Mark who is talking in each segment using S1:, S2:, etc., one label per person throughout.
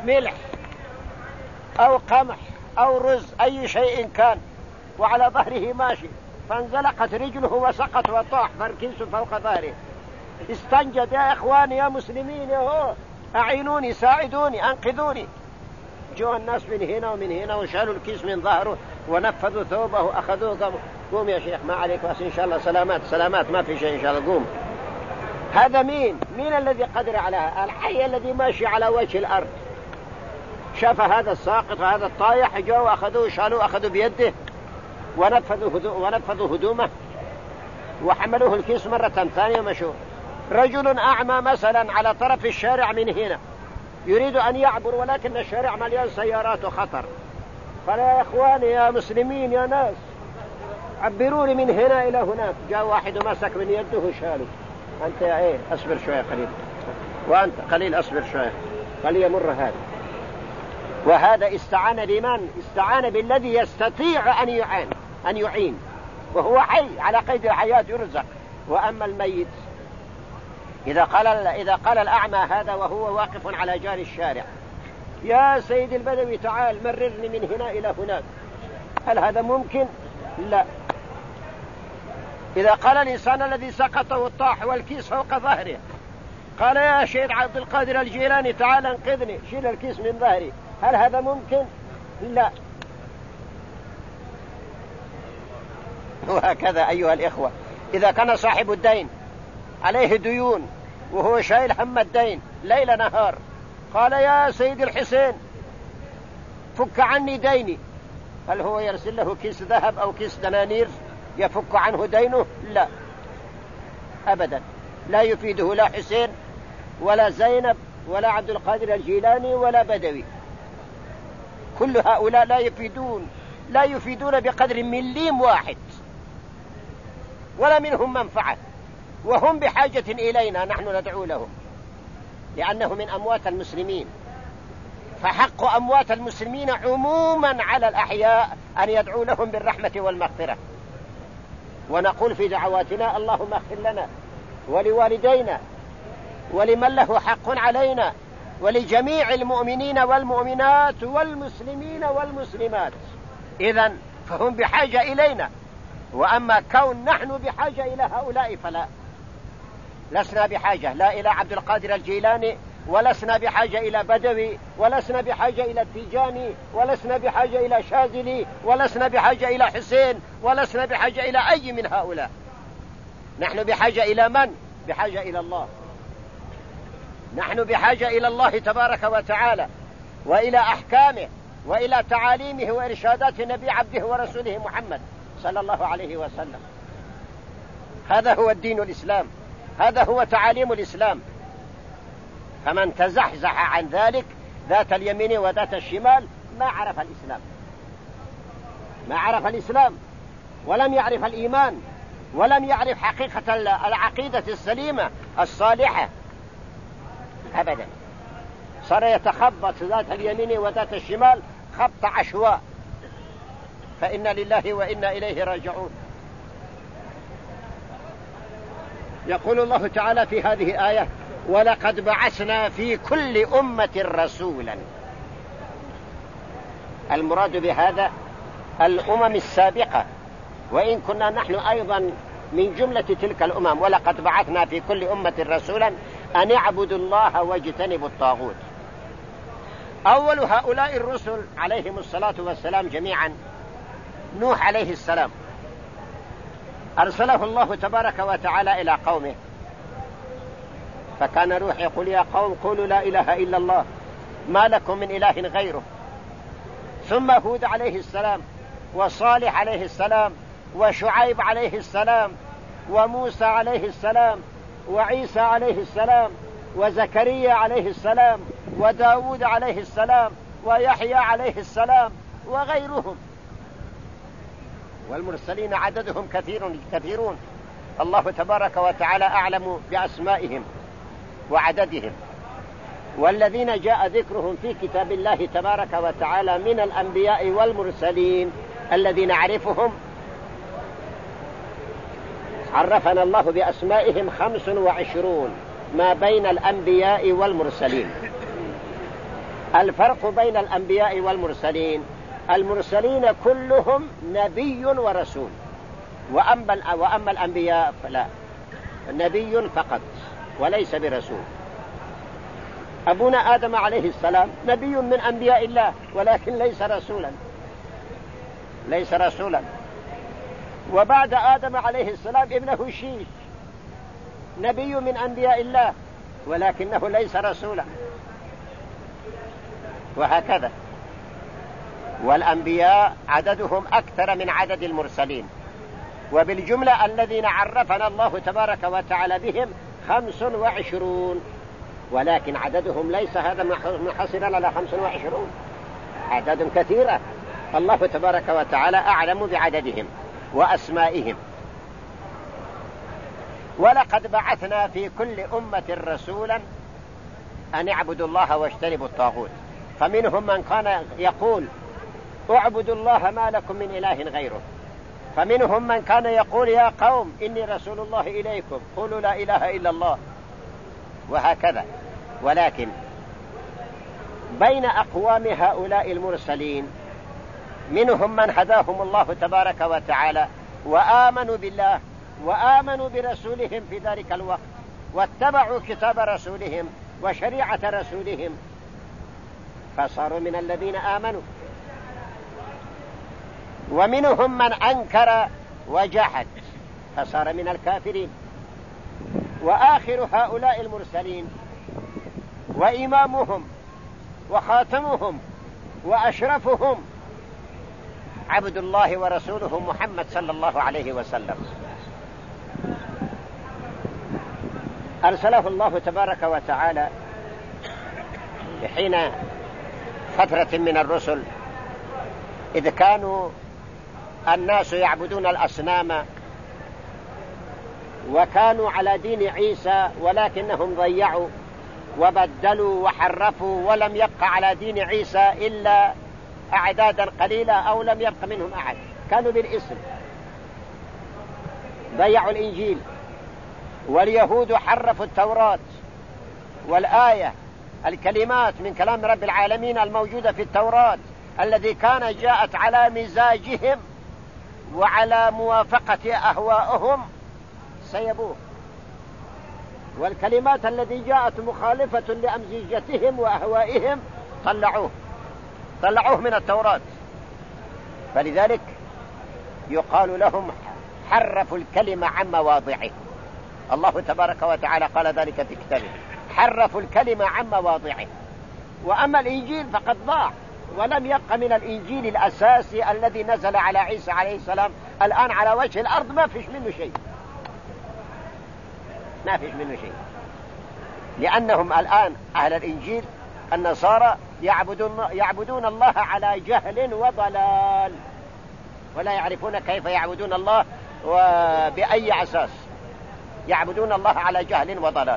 S1: ملح أو قمح أو رز أي شيء كان، وعلى ظهره ماشي، فانزلقت رجله وسقط وطاح فالكيس فوق ظهره. استنجد: يا إخواني يا مسلمين، يا هو أعينوني، ساعدوني، أنقذوني. جاء الناس من هنا ومن هنا وشالوا الكيس من ظهره ونفذوا ثوبه وأخذوه. قوم يا شيخ، ما عليك بس إن شاء الله، سلامات سلامات، ما في شيء إن شاء الله، قوم. هذا مين الذي قدر على هذا؟ الحي الذي ماشي على وجه الأرض. شاف هذا الساقط هذا الطايح، جاءوا أخذوه شالوه، أخذوا بيده ونفذوا هدومه وحملوه الكيس مرة ثانية ومشوا. رجل أعمى مثلا على طرف الشارع من هنا يريد أن يعبر، ولكن الشارع مليان سيارات وخطر. قال: يا إخواني يا مسلمين يا ناس، عبروني من هنا إلى هناك. جاء واحد ومسك من يده وشاله. أنت يا إيه، أصبر شوية قليل، وأنت قليل أصبر شوية، قال يمر هذا. وهذا استعان بمن؟ استعان بالذي يستطيع أن يعين، وهو حي على قيد الحياة يرزق. وأما الميت إذا قال الأعمى هذا وهو واقف على جار الشارع: يا سيد البدوي تعال مررني من هنا إلى هناك، هل هذا ممكن؟ لا. إذا قال الإنسان الذي سقط والطاح والكيس فوق ظهره: قال يا شيخ عبد القادر الجيلاني تعال انقذني، شيل الكيس من ظهري، هل هذا ممكن؟ لا. وهكذا أيها الإخوة، إذا كان صاحب الدين عليه ديون وهو شايل هم الدين ليل نهار، قال يا سيد الحسين فك عني ديني، هل هو يرسل له كيس ذهب أو كيس دنانير يفك عنه دينه؟ لا أبدا، لا يفيده لا حسين ولا زينب ولا عبد القادر الجيلاني ولا بدوي. كل هؤلاء لا يفيدون بقدر مليم واحد، ولا منهم منفعة، وهم بحاجة إلينا نحن ندعو لهم، لأنه من أموات المسلمين. فحق أموات المسلمين عموما على الأحياء أن يدعو لهم بالرحمة والمغفرة. ونقول في دعواتنا: اللهم اغفر لنا ولوالدينا ولمن له حق علينا ولجميع المؤمنين والمؤمنات والمسلمين والمسلمات. إذن فهم بحاجة إلينا، وأما كون نحن بحاجة إلى هؤلاء فلا، لسنا بحاجة لا إلى عبد القادر الجيلاني، ولسنا بحاجة إلى بدوي، ولسنا بحاجة إلى التيجاني، ولسنا بحاجة إلى شاذلي، ولسنا بحاجة إلى حسين، ولسنا بحاجة إلى أي من هؤلاء. نحن بحاجة إلى من؟ بحاجة إلى الله. نحن بحاجة إلى الله تبارك وتعالى، وإلى أحكامه، وإلى تعاليمه وإرشادات النبي عبده ورسوله محمد صلى الله عليه وسلم. هذا هو الدين الإسلام، هذا هو تعاليم الإسلام. فمن تزحزح عن ذلك ذات اليمين وذات الشمال ما عرف الإسلام، ولم يعرف الإيمان، ولم يعرف حقيقة العقيدة السليمة الصالحة أبدا. صار يتخبط ذات اليمين وذات الشمال خبط عشواء، فإنا لله وإنا إليه راجعون. يقول الله تعالى في هذه الآية: ولقد بعثنا في كل أمة رسولا. المراد بهذا الأمم السابقة، وإن كنا نحن أيضا من جملة تلك الأمم. ولقد بعثنا في كل أمة رسولا أن اعبدوا الله واجتنبوا الطاغوت. أول هؤلاء الرسل عليهم الصلاة والسلام جميعا نوح عليه السلام، أرسله الله تبارك وتعالى إلى قومه، فكان نوح يقول: يا قوم قولوا لا إله إلا الله ما لكم من إله غيره. ثم هود عليه السلام، وصالح عليه السلام، وشعيب عليه السلام، وموسى عليه السلام، وعيسى عليه السلام، وزكريا عليه السلام، وداود عليه السلام، ويحيى عليه السلام، وغيرهم. والمرسلين عددهم كثيرون، الله تبارك وتعالى أعلم بأسمائهم وعددهم. والذين جاء ذكرهم في كتاب الله تبارك وتعالى من الأنبياء والمرسلين الذين نعرفهم عرفنا الله بأسمائهم 25 ما بين الأنبياء والمرسلين. الفرق بين الأنبياء والمرسلين: المرسلين كلهم نبي ورسول، وأما الأنبياء فلا، نبي فقط وليس برسول. أبونا آدم عليه السلام نبي من أنبياء الله ولكن ليس رسولا. وبعد آدم عليه السلام ابنه شيش نبي من أنبياء الله ولكنه ليس رسولا، وهكذا. والأنبياء عددهم أكثر من عدد المرسلين، وبالجملة الذين عرفنا الله تبارك وتعالى بهم 25، ولكن عددهم ليس هذا منحصرا على 25، عدد كثيرة. الله تبارك وتعالى أعلم بعددهم وأسمائهم. ولقد بعثنا في كل أمة رسولا أن اعبدوا الله واجتنبوا الطاغوت، فمنهم من كان يقول اعبدوا الله ما لكم من إله غيره، فمنهم من كان يقول يا قوم إني رسول الله إليكم قولوا لا إله إلا الله، وهكذا. ولكن بين أقوام هؤلاء المرسلين منهم من هداهم الله تبارك وتعالى وآمنوا بالله وآمنوا برسولهم في ذلك الوقت، واتبعوا كتاب رسولهم وشريعة رسولهم، فصاروا من الذين آمنوا. ومنهم من أنكر وجحد فصار من الكافرين. وآخر هؤلاء المرسلين وإمامهم وخاتمهم وأشرفهم عبد الله ورسوله محمد صلى الله عليه وسلم، أرسله الله تبارك وتعالى حين فترة من الرسل إذ كانوا الناس يعبدون الأصنام وكانوا على دين عيسى، ولكنهم ضيعوا وبدلوا وحرفوا، ولم يبق على دين عيسى إلا أعدادا قليلة أو لم يبق منهم أحد، كانوا بالاسم، ضيعوا الإنجيل. واليهود حرفوا التوراة والآية، الكلمات من كلام رب العالمين الموجودة في التوراة الذي كان جاءت على مزاجهم وعلى موافقة أهوائهم سيبوه، والكلمات التي جاءت مخالفة لأمزجتهم وأهوائهم طلعوه من التوراة. فلذلك يقال لهم حرفوا الكلمة عن مواضعه. الله تبارك وتعالى قال ذلك في كتابه: حرفوا الكلمة عن مواضعه. وأما الإنجيل فقد ضاع، ولم يبق من الإنجيل الأساسي الذي نزل على عيسى عليه السلام الآن على وجه الأرض ما فيش منه شيء، لأنهم الآن أهل الإنجيل النصارى يعبدون الله على جهل وضلال، ولا يعرفون كيف يعبدون الله وبأي أساس، يعبدون الله على جهل وضلال.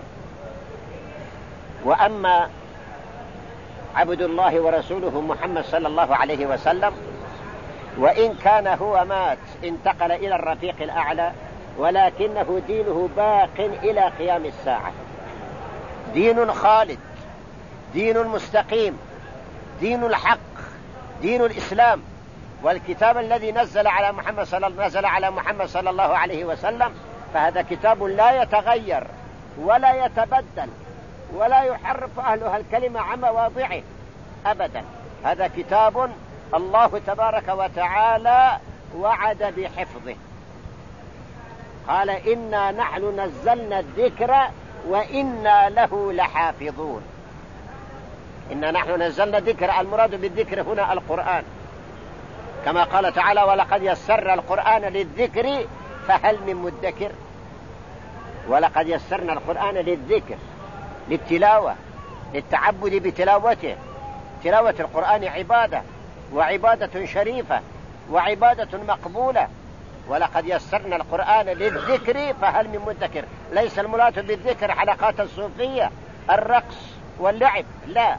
S1: وأما عبد الله ورسوله محمد صلى الله عليه وسلم، وإن كان هو مات انتقل إلى الرفيق الأعلى، ولكنه دينه باق إلى قيام الساعة، دين خالد، دين مستقيم، دين الحق، دين الإسلام. والكتاب الذي نزل على محمد صلى الله عليه وسلم فهذا كتاب لا يتغير ولا يتبدل ولا يحرف أهلها الكلمة عن مواضعه أبدا. هذا كتاب الله تبارك وتعالى وعد بحفظه، قال إنا نحن نزلنا الذكر وإنا له لحافظون. إنا نحن نزلنا الذكر، المراد بالذكر هنا القرآن، كما قال تعالى: ولقد يسرنا القرآن للذكر فهل من مدكر. ولقد يسرنا القرآن للذكر، للتلاوة، للتعبد بتلاوته. تلاوة القرآن عبادة، وعبادة شريفة، وعبادة مقبولة. ولقد يسرنا القرآن للذكر فهل من مدكر. ليس المراد بالذكر حلقات الصوفية، الرقص واللعب، لا،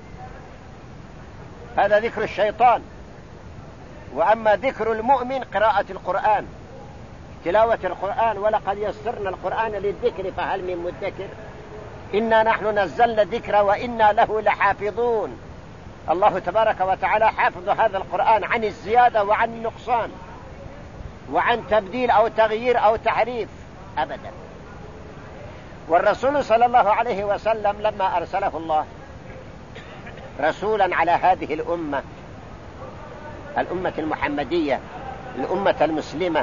S1: هذا ذكر الشيطان. وأما ذكر المؤمن قراءة القرآن، تلاوة القرآن. ولقد يسرنا القرآن للذكر فهل من مدكر. إنا نحن نزلنا الذكر وإنا له لحافظون. الله تبارك وتعالى حافظ هذا القرآن عن الزيادة وعن النقصان وعن تبديل أو تغيير أو تحريف أبدا. والرسول صلى الله عليه وسلم لما أرسله الله رسولا على هذه الأمة المحمدية، الأمة المسلمة،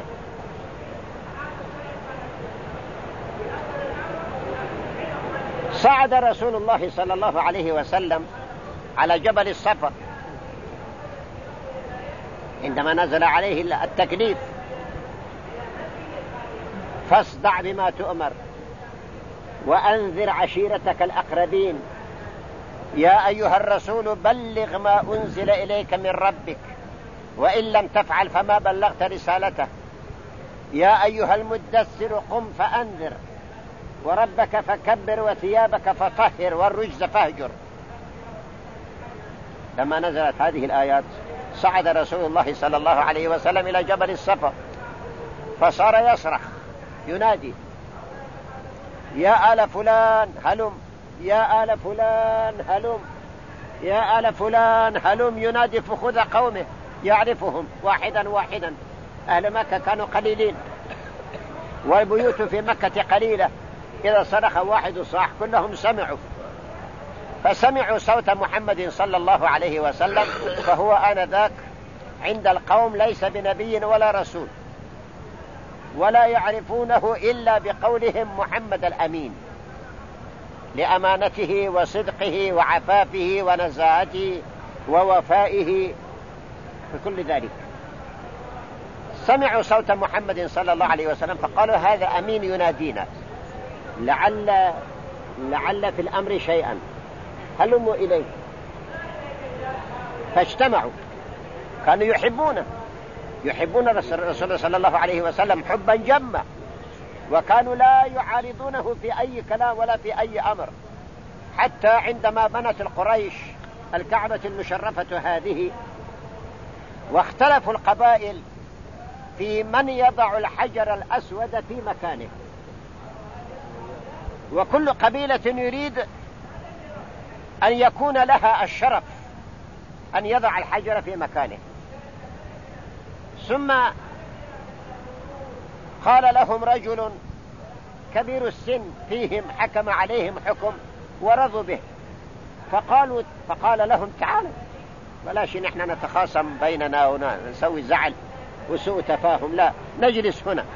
S1: صعد رسول الله صلى الله عليه وسلم على جبل الصفا عندما نزل عليه التكليف: فاصدع بما تؤمر وأنذر عشيرتك الأقربين، يا أيها الرسول بلغ ما أنزل إليك من ربك وإن لم تفعل فما بلغت رسالته، يا أيها المدثر قم فأنذر وربك فكبر وثيابك فطهر والرجز فاهجر. لما نزلت هذه الآيات صعد رسول الله صلى الله عليه وسلم إلى جبل الصفا، فصار يصرخ ينادي: يا آل فلان هلم، يا آل فلان هلم، يا آل فلان هلم، ينادي فخذ قومه يعرفهم واحدا واحدا. أهل مكة كانوا قليلين والبيوت في مكة قليلة، إذا صرخ واحد صاح كلهم سمعوا، فسمعوا صوت محمد صلى الله عليه وسلم، فهو آنذاك عند القوم ليس بنبي ولا رسول، ولا يعرفونه إلا بقولهم محمد الأمين، لأمانته وصدقه وعفافه ونزاهته ووفائه في كل ذلك. سمعوا صوت محمد صلى الله عليه وسلم فقالوا: هذا أمين ينادينا، لعل في الأمر شيئا، هلموا إليه. فاجتمعوا، كانوا يحبون الرسول صلى الله عليه وسلم حبا جما، وكانوا لا يعارضونه في أي كلام ولا في أي أمر. حتى عندما بنت القريش الكعبة المشرفة هذه، واختلفوا القبائل في من يضع الحجر الأسود في مكانه، وكل قبيلة يريد أن يكون لها الشرف أن يضع الحجر في مكانه. ثم قال لهم رجل كبير السن فيهم حكم عليهم حكم ورضوا به، فقال لهم: تعالوا بلاش نحن نتخاصم بيننا ونسوي زعل وسوء تفاهم، لا، نجلس هنا،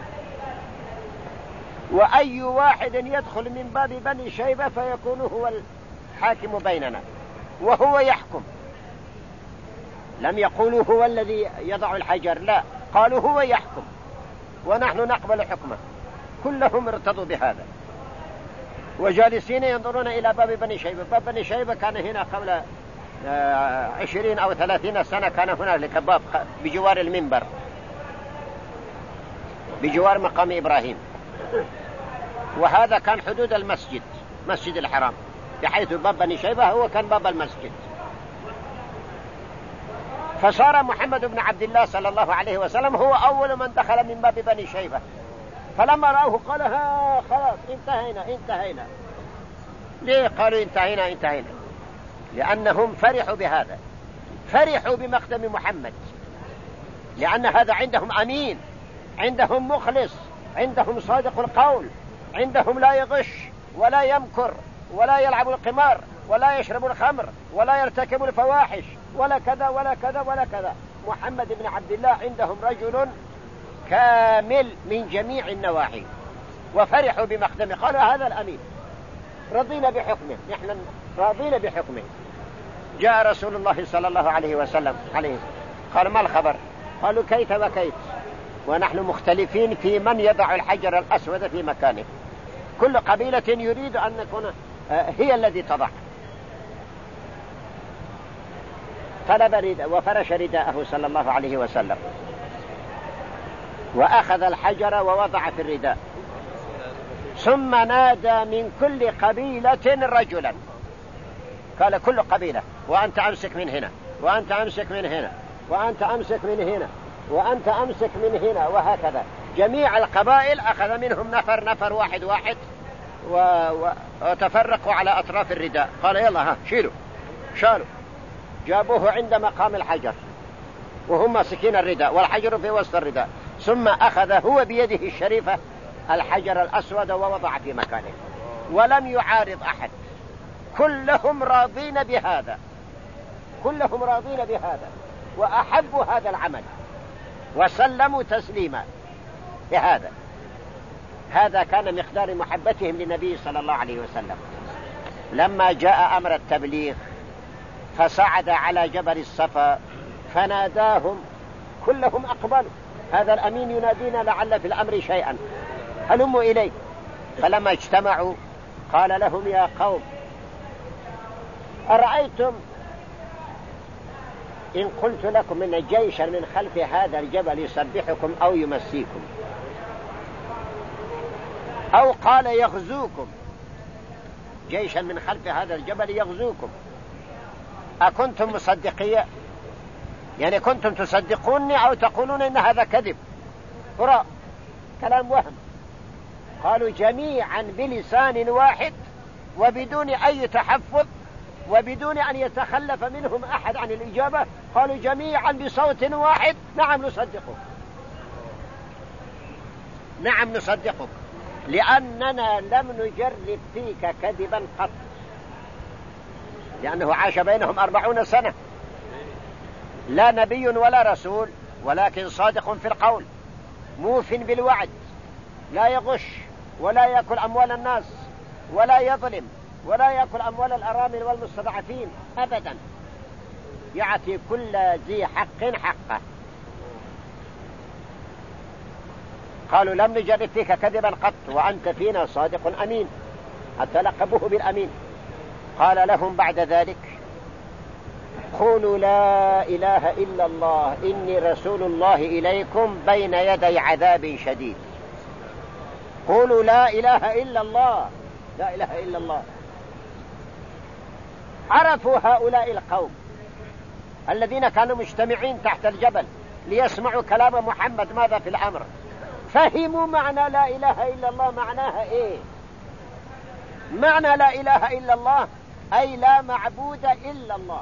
S1: وأي واحد يدخل من باب بني شيبة فيكون هو الحاكم بيننا وهو يحكم. لم يقولوا هو الذي يضع الحجر، لا، قالوا هو يحكم ونحن نقبل حكمه. كلهم ارتضوا بهذا وجالسين ينظرون إلى باب بني شيبة. باب بني شيبة كان هنا قبل 20 أو 30 سنة، كان هنالك باب بجوار المنبر، بجوار مقام إبراهيم، وهذا كان حدود المسجد، مسجد الحرام، بحيث باب بني شيبة هو كان باب المسجد. فصار محمد بن عبد الله صلى الله عليه وسلم هو أول من دخل من باب بني شيبة، فلما رأوه قال: ها خلاص انتهينا. ليه قالوا انتهينا؟ لأنهم فرحوا بهذا، فرحوا بمقدم محمد، لأن هذا عندهم أمين، عندهم مخلص، عندهم صادق القول، عندهم لا يغش ولا يمكر ولا يلعب القمار ولا يشرب الخمر ولا يرتكب الفواحش ولا كذا ولا كذا ولا كذا. محمد بن عبد الله عندهم رجل كامل من جميع النواحي، وفرحوا بمقدمه، قالوا: هذا الأمين، رضينا بحكمه، نحن راضين بحكمه. جاء رسول الله صلى الله عليه وسلم قال: ما الخبر؟ قالوا: كيف وكيف، ونحن مختلفين في من يضع الحجر الأسود في مكانه، كل قبيلة يريد أن تكون هي الذي تضع. وفرش رداءه صلى الله عليه وسلم وأخذ الحجر ووضع في الرداء، ثم نادى من كل قبيلة رجلا، قال: كل قبيلة، وأنت أمسك من هنا، وأنت أمسك من هنا، وأنت أمسك من هنا، وأنت أمسك من هنا، وهكذا. جميع القبائل أخذ منهم نفر واحد وتفرقوا على أطراف الرداء. قال: يلا ها شالوا. جابوه عند مقام الحجر وهم ماسكين الرداء والحجر في وسط الرداء، ثم أخذ هو بيده الشريفة الحجر الأسود ووضع في مكانه ولم يعارض أحد. كلهم راضين بهذا، كلهم راضين بهذا وأحبوا هذا العمل وسلموا تسليما بهذا. هذا كان مقدار محبتهم للنبي صلى الله عليه وسلم. لما جاء أمر التبليغ فصعد على جبل الصفا فناداهم، كلهم أقبلوا، هذا الأمين ينادينا لعل في الأمر شيئا، هلموا إليه. فلما اجتمعوا قال لهم يا قوم أرأيتم إن قلت لكم إن جيشا من خلف هذا الجبل يسبحكم أو يمسيكم، أو قال يغزوكم، جيشا من خلف هذا الجبل يغزوكم، أكنتم مصدقية؟ يعني كنتم تصدقوني أو تقولون إن هذا كذب هراء كلام وهم؟ قالوا جميعا بلسان واحد وبدون أي تحفظ وبدون أن يتخلف منهم أحد عن الإجابة، قالوا جميعا بصوت واحد نعم نصدقك، نعم نصدقك، لأننا لم نجرب فيك كذبا قط، لأنه عاش بينهم 40 سنة، لا نبي ولا رسول، ولكن صادق في القول موف بالوعد، لا يغش ولا يأكل أموال الناس ولا يظلم ولا يأكل أموال الأرامل والمستضعفين أبدا، يعطي كل ذي حق حقه. قالوا لم نجرب فيك كذبا قط وأنت فينا صادق أمين، حتى لقبوه بالأمين. قال لهم بعد ذلك قولوا لا إله إلا الله إني رسول الله إليكم بين يدي عذاب شديد. قولوا لا إله إلا الله، لا إله إلا الله. عرفوا هؤلاء القوم الذين كانوا مجتمعين تحت الجبل ليسمعوا كلام محمد ماذا في الأمر، فهموا معنى لا إله إلا الله معناها إيه. معنى لا إله إلا الله أي لا معبود إلا الله،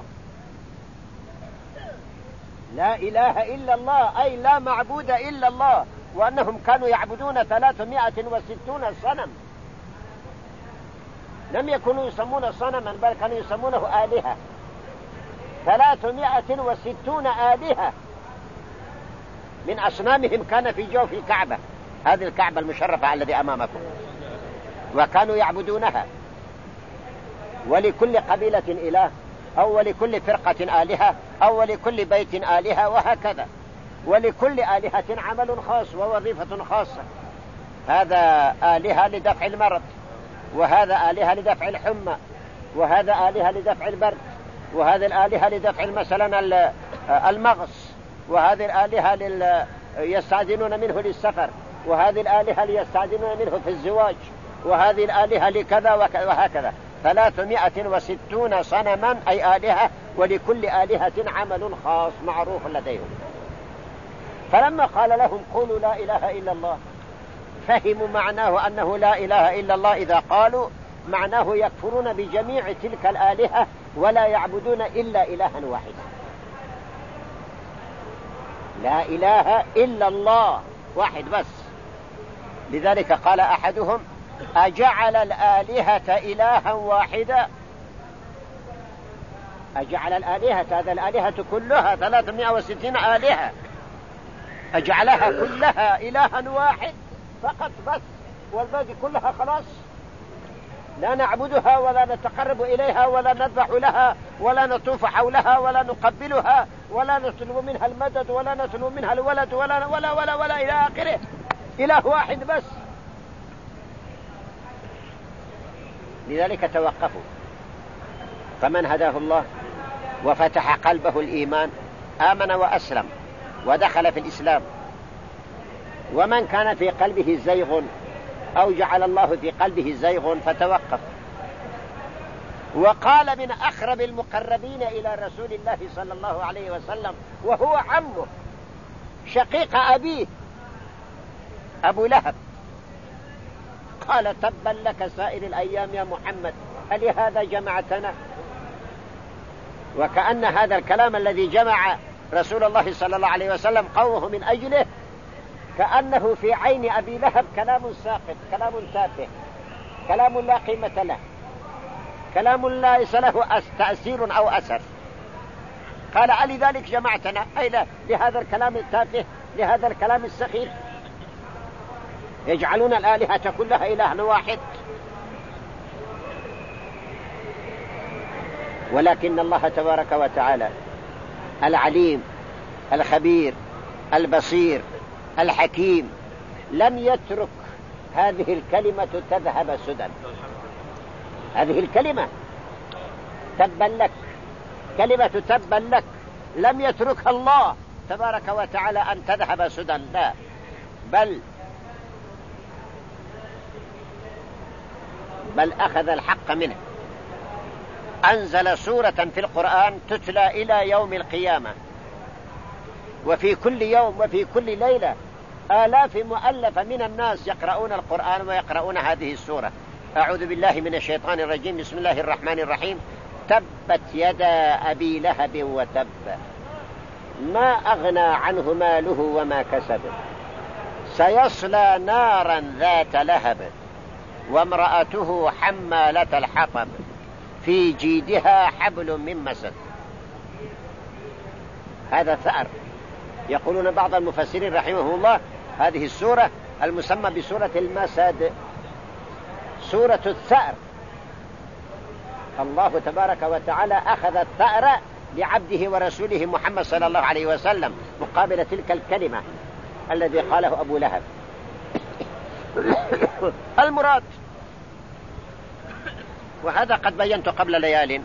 S1: لا إله إلا الله أي لا معبود إلا الله، وأنهم كانوا يعبدون 360 صنم، لم يكونوا يسمون صنما بل كانوا يسمونه آلهة، 360 آلهة من أصنامهم كان في جوف الكعبة، هذه الكعبة المشرفة الذي أمامكم، وكانوا يعبدونها، ولكل قبيلة إله أو ولكل فرقة آلهة أو ولكل بيت آلهة وهكذا، ولكل آلهة عمل خاص ووظيفة خاصة. هذا آلهة لدفع المرض، وهذا آلهة لدفع الحمى، وهذا آلهة لدفع البرد، وهذه الآلهة لدفع مثلا المغص، وهذه الآلهة يستعدنون منه للسفر، وهذه الآلهة ليستعدنون منه في الزواج، وهذه الآلهة لكذا وهكذا. 360 صنما أي آلهة، ولكل آلهة عمل خاص معروف لديهم. فلما قال لهم قولوا لا إله إلا الله فهموا معناه أنه لا إله إلا الله، إذا قالوا معناه يكفرون بجميع تلك الآلهة ولا يعبدون إلا إلها واحدا، لا إله إلا الله واحد بس. لذلك قال أحدهم أجعل الآلهة إلها واحدا، أجعل الآلهة، هذا الآلهة كلها 360 آلهة أجعلها كلها إلها واحد فقط بس، والباقي كلها خلاص لا نعبدها ولا نتقرب إليها ولا نذبح لها ولا نطوف حولها ولا نقبلها ولا نطلب منها المدد ولا نطلب منها الولد ولا ولا ولا ولا إلى آخره، إله واحد بس. لذلك توقفوا، فمن هداه الله وفتح قلبه الإيمان آمن وأسلم ودخل في الإسلام، ومن كان في قلبه زيغ أو جعل الله في قلبه زيغ فتوقف. وقال من أقرب المقربين إلى رسول الله صلى الله عليه وسلم وهو عمه شقيق أبيه أبو لهب، قال تبا لك سائر الأيام يا محمد، ألهذا جمعتنا؟ وكأن هذا الكلام الذي جمع رسول الله صلى الله عليه وسلم قومه من أجله كأنه في عين أبي لهب كلام ساقط، كلام تافه، كلام لا قيمة له، كلام ليس له تأثير أو أثر. قال ألذلك جمعتنا؟ أي لا، لهذا الكلام التافه، لهذا الكلام السخيف. يجعلون الآلهة كلها إله واحد. ولكن الله تبارك وتعالى العليم الخبير البصير الحكيم لم يترك هذه الكلمة تذهب سدى. هذه الكلمة تبا لك، كلمة تبا لك لم يتركها الله تبارك وتعالى أن تذهب سدى، لا، بل أخذ الحق منه. أنزل سورة في القرآن تتلى إلى يوم القيامة، وفي كل يوم وفي كل ليلة آلاف مؤلفة من الناس يقرؤون القرآن ويقرؤون هذه السورة. أعوذ بالله من الشيطان الرجيم. بسم الله الرحمن الرحيم. تبت يدا أبي لهب وتب، ما أغنى عنه ماله وما كسب، سيصلى نارا ذات لهب، وامرأته حمالة الحطب، في جيدها حبل من مسد. هذا ثأر. يقولون بعض المفسرين رحمه الله هذه السورة المسمى بسورة المسد، سورة الثأر. الله تبارك وتعالى أخذ الثأر لعبده ورسوله محمد صلى الله عليه وسلم مقابل تلك الكلمة الذي قاله أبو لهب. المراد، وهذا قد بينت قبل ليال،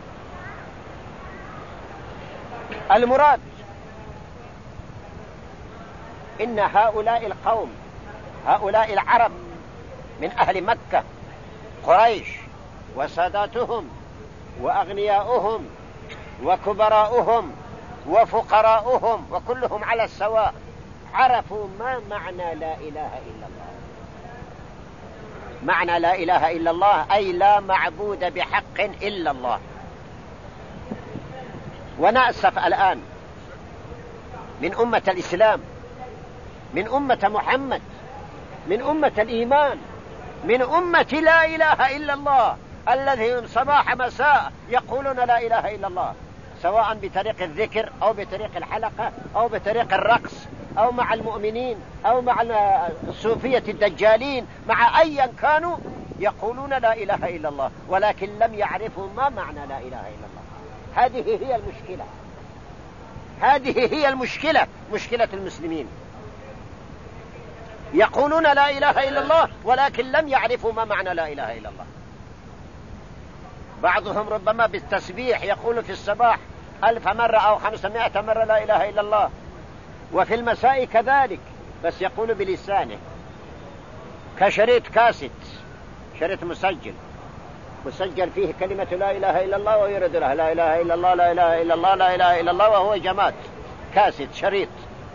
S1: المراد إن هؤلاء القوم، هؤلاء العرب من أهل مكة، قريش وساداتهم وأغنياؤهم وكبراؤهم وفقراؤهم وكلهم على السواء، عرفوا ما معنى لا إله إلا الله. معنى لا إله إلا الله أي لا معبود بحق إلا الله. ونأسف الآن من أمة الإسلام، من أمة محمد، من أمة الإيمان، من أمة لا إله إلا الله، الذين صباح مساء يقولون لا إله إلا الله، سواء بطريق الذكر أو بطريق الحلقة أو بطريق الرقص أو مع المؤمنين أو مع الصوفية الدجالين، مع أيا كانوا يقولون لا إله إلا الله، ولكن لم يعرفوا ما معنى لا إله إلا الله. هذه هي المشكلة، هذه هي المشكلة، مشكلة المسلمين. يقولون لا إله إلا الله ولكن لم يعرفوا ما معنى لا إله إلا الله. بعضهم ربما بالتسبيح يقول في الصباح 1000 مرة أو 500 مرة لا إله إلا الله، وفي المساء كذلك، بس يقول بلسانه كشريط كاسيت، شريط مسجل فيه كلمة لا إله إلا الله ويرد لها لا إله إلا الله لا إله إلا الله لا إله إلا الله، وهو جماد كاسيت شريط.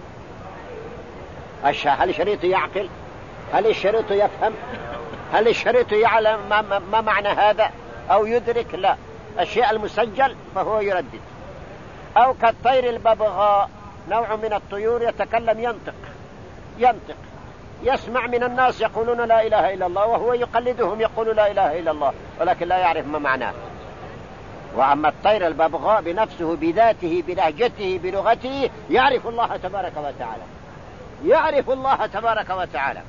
S1: هل الشريط يعقل؟ هل الشريط يفهم؟ هل الشريط يعلم ما معنى هذا أو يدرك؟ لا، الشيء المسجل فهو يردد. أو كالطير الببغاء، نوع من الطيور يتكلم، ينطق، يسمع من الناس يقولون لا إله إلا الله وهو يقلدهم يقول لا إله إلا الله، ولكن لا يعرف ما معناه. وأما الطير الببغاء بنفسه بذاته بلهجته بلغته يعرف الله تبارك وتعالى، يعرف الله تبارك وتعالى.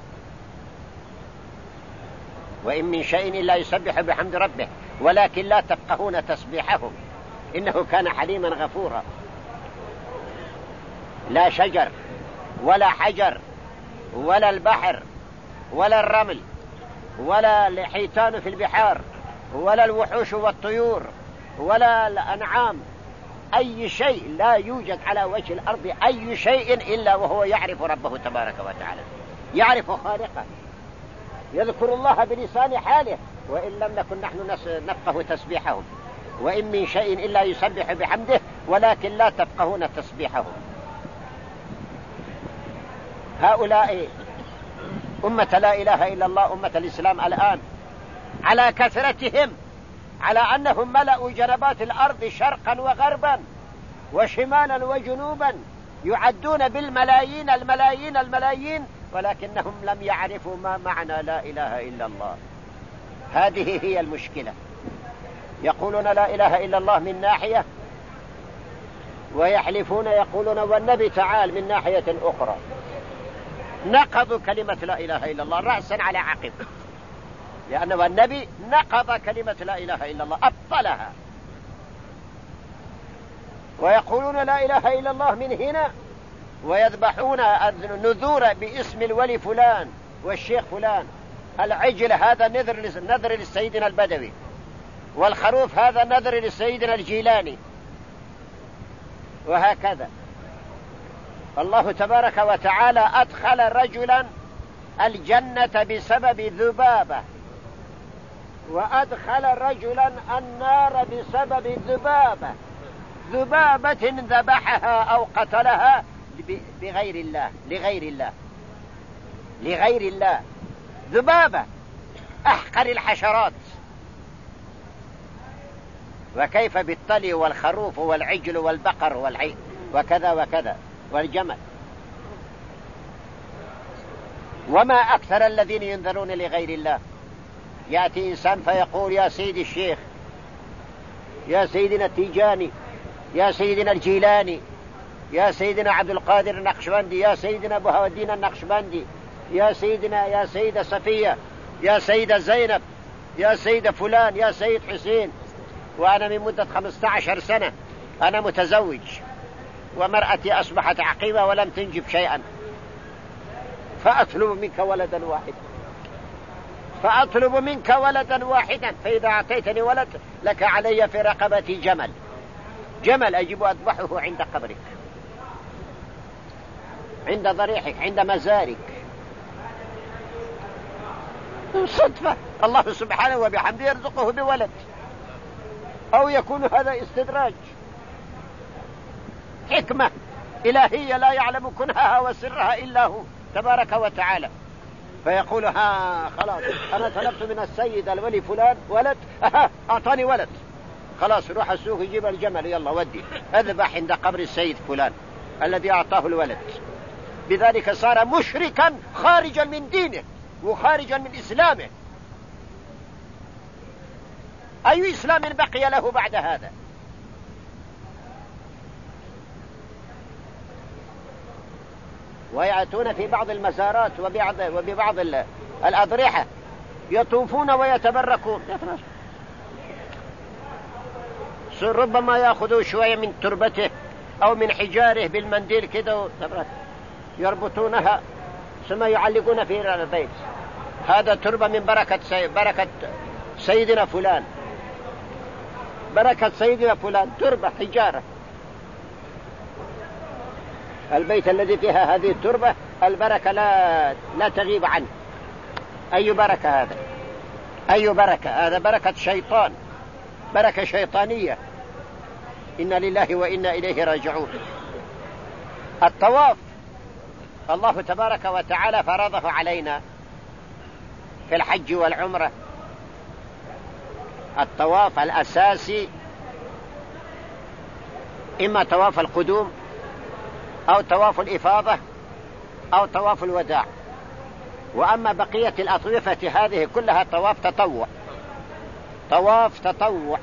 S1: وإن من شيء إلا يسبح بحمد ربه ولكن لا تفقهون تسبيحهم إنه كان حليما غفورا. لا شجر ولا حجر ولا البحر ولا الرمل ولا الحيتان في البحار ولا الوحوش والطيور ولا الأنعام، أي شيء لا يوجد على وجه الأرض أي شيء إلا وهو يعرف ربه تبارك وتعالى، يعرف خالقه، يذكر الله بلسان حاله، وإن لم نكن نحن نفقه تسبيحهم. وإن من شيء إلا يسبح بحمده ولكن لا تفقهون تسبيحهم. هؤلاء أمة لا إله إلا الله، أمة الإسلام الآن على كثرتهم على أنهم ملأوا جنبات الأرض شرقا وغربا وشمالا وجنوبا، يعدون بالملايين الملايين الملايين، ولكنهم لم يعرفوا ما معنى لا إله إلا الله. هذه هي المشكلة. يقولون لا إله إلا الله من ناحية، ويحلفون يقولون والنبي تعال من ناحية أخرى. نقضوا كلمة لا إله إلا الله رأسا على عقب، لأن النبي نقض كلمة لا إله إلا الله، أبطلها. ويقولون لا إله إلا الله من هنا، ويذبحون النذور باسم الولي فلان والشيخ فلان. العجل هذا نذر لسيدنا البدوي، والخروف هذا نذر لسيدنا الجيلاني، وهكذا. الله تبارك وتعالى أدخل رجلا الجنة بسبب ذبابة، وأدخل رجلا النار بسبب ذبابة، ذبابة ذبحها أو قتلها بغير الله، لغير الله، لغير الله. ذبابة أحقر الحشرات. وكيف بالطلي والخروف والعجل والبقر وكذا وكذا والجمل. وما أكثر الذين ينذرون لغير الله. يأتي إنسان فيقول يا سيدي الشيخ، يا سيدنا التيجاني، يا سيدنا الجيلاني، يا سيدنا عبد القادر النقشبندي، يا سيدنا أبو هودين النقشبندي، يا سيدنا، يا سيدة صفية، يا سيدة زينب، يا سيدة فلان، يا سيد حسين. وأنا من مدة 15 سنة أنا متزوج، ومرأتي أصبحت عقيمة ولم تنجب شيئا، فأطلب منك ولدا واحدا، فأطلب منك ولدا واحدا، فإذا أعطيتني ولد لك علي في رقبتي جمل، جمل أجب أذبحه عند قبرك، عند ضريحك، عند مزارك. صدفة الله سبحانه وبحمده يرزقه بولد، أو يكون هذا استدراج، حكمة إلهية لا يعلم كنهها وسرها إلا هو تبارك وتعالى. فيقول ها خلاص أنا طلبت من السيد الولي فلان ولد، أعطاني ولد، خلاص روح السوق يجيب الجمل، يلا ودي اذبح عند قبر السيد فلان الذي أعطاه الولد. بذلك صار مشركا خارجا من دينه وخارجا من إسلامه. أي إسلام بقي له بعد هذا؟ ويأتون في بعض المزارات وببعض الأضرحة يطوفون ويتبركون، ربما يأخذوا شوية من تربته أو من حجاره بالمنديل كده يربطونها ثم يعلقون في البيت. هذا تربة من بركة سيدنا فلان، بركة سيدنا فلان، تربة حجارة. البيت الذي فيها هذه التربة البركة لا تغيب عنه. أي بركة هذا؟ أي بركة هذا؟ بركة شيطان، بركة شيطانية. إنا لله وإنا إليه راجعون. الطواف الله تبارك وتعالى فرضه علينا في الحج والعمرة. الطواف الأساسي إما طواف القدوم أو طواف الإفاضة أو طواف الوداع. وأما بقية الأطوفة هذه كلها طواف تطوع، طواف تطوع.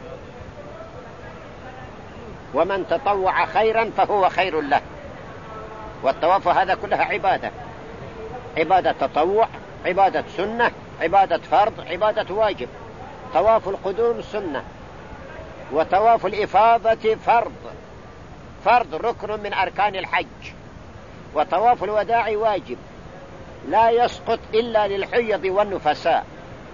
S1: ومن تطوع خيرا فهو خير له. والطواف هذا كلها عبادة، عبادة تطوع، عبادة سنة، عبادة فرض، عبادة واجب. طواف القدوم سنة، وطواف الإفاضة فرض ركن من أركان الحج، وطواف الوداع واجب لا يسقط إلا للحيض والنفساء.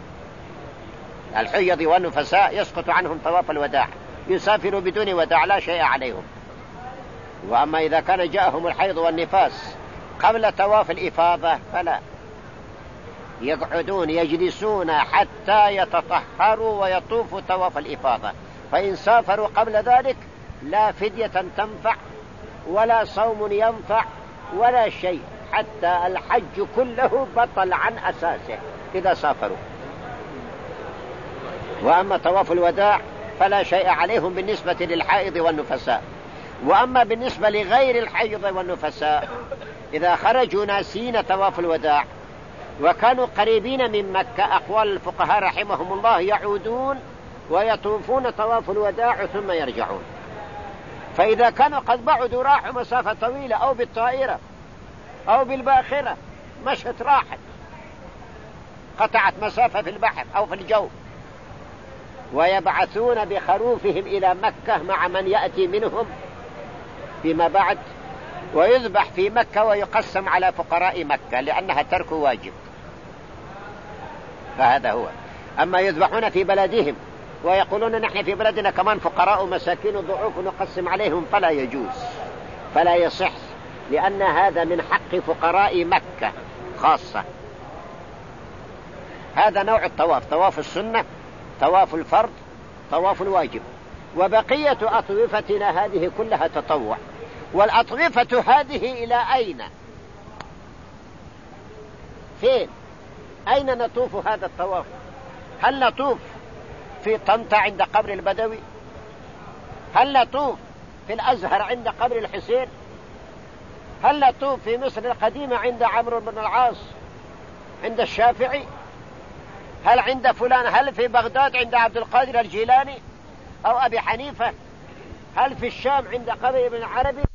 S1: الحيض والنفساء يسقط عنهم طواف الوداع، يسافروا بدون وداع لا شيء عليهم. وأما إذا كان جاءهم الحيض والنفاس قبل طواف الإفاضة فلا، يقعدون يجلسون حتى يتطهروا ويطوفوا طواف الإفاضة. فإن سافروا قبل ذلك لا فدية تنفع ولا صوم ينفع ولا شيء، حتى الحج كله بطل عن أساسه إذا سافروا. وأما طواف الوداع فلا شيء عليهم بالنسبة للحائض والنفساء. وأما بالنسبة لغير الحيض والنفساء إذا خرجوا ناسين طواف الوداع وكانوا قريبين من مكة، أقوال الفقهاء رحمهم الله يعودون ويطوفون طواف الوداع ثم يرجعون. فإذا كانوا قد بعدوا راحوا مسافة طويلة أو بالطائرة أو بالباخرة مشت راحت قطعت مسافة في البحر أو في الجو، ويبعثون بخروفهم إلى مكة مع من يأتي منهم فيما بعد، ويذبح في مكة ويقسم على فقراء مكة لأنها ترك واجب. فهذا هو. أما يذبحون في بلدهم ويقولون نحن في بلدنا كمان فقراء ومساكين وضعوف نقسم عليهم فلا يجوز، فلا يصح، لأن هذا من حق فقراء مكة خاصة. هذا نوع الطواف: طواف السنة، طواف الفرض، طواف الواجب. وبقية أطوفتنا هذه كلها تطوع. والأطوفة هذه إلى أين؟ فين؟ أين نطوف هذا الطواف؟ هل نطوف في طنطا عند قبر البدوي؟ هل نطوف في الأزهر عند قبر الحسين؟ هل نطوف في مصر القديمة عند عمرو بن العاص عند الشافعي؟ هل عند فلان؟ هل في بغداد عند عبد القادر الجيلاني أو أبي حنيفة؟ هل في الشام عند قبر ابن عربي؟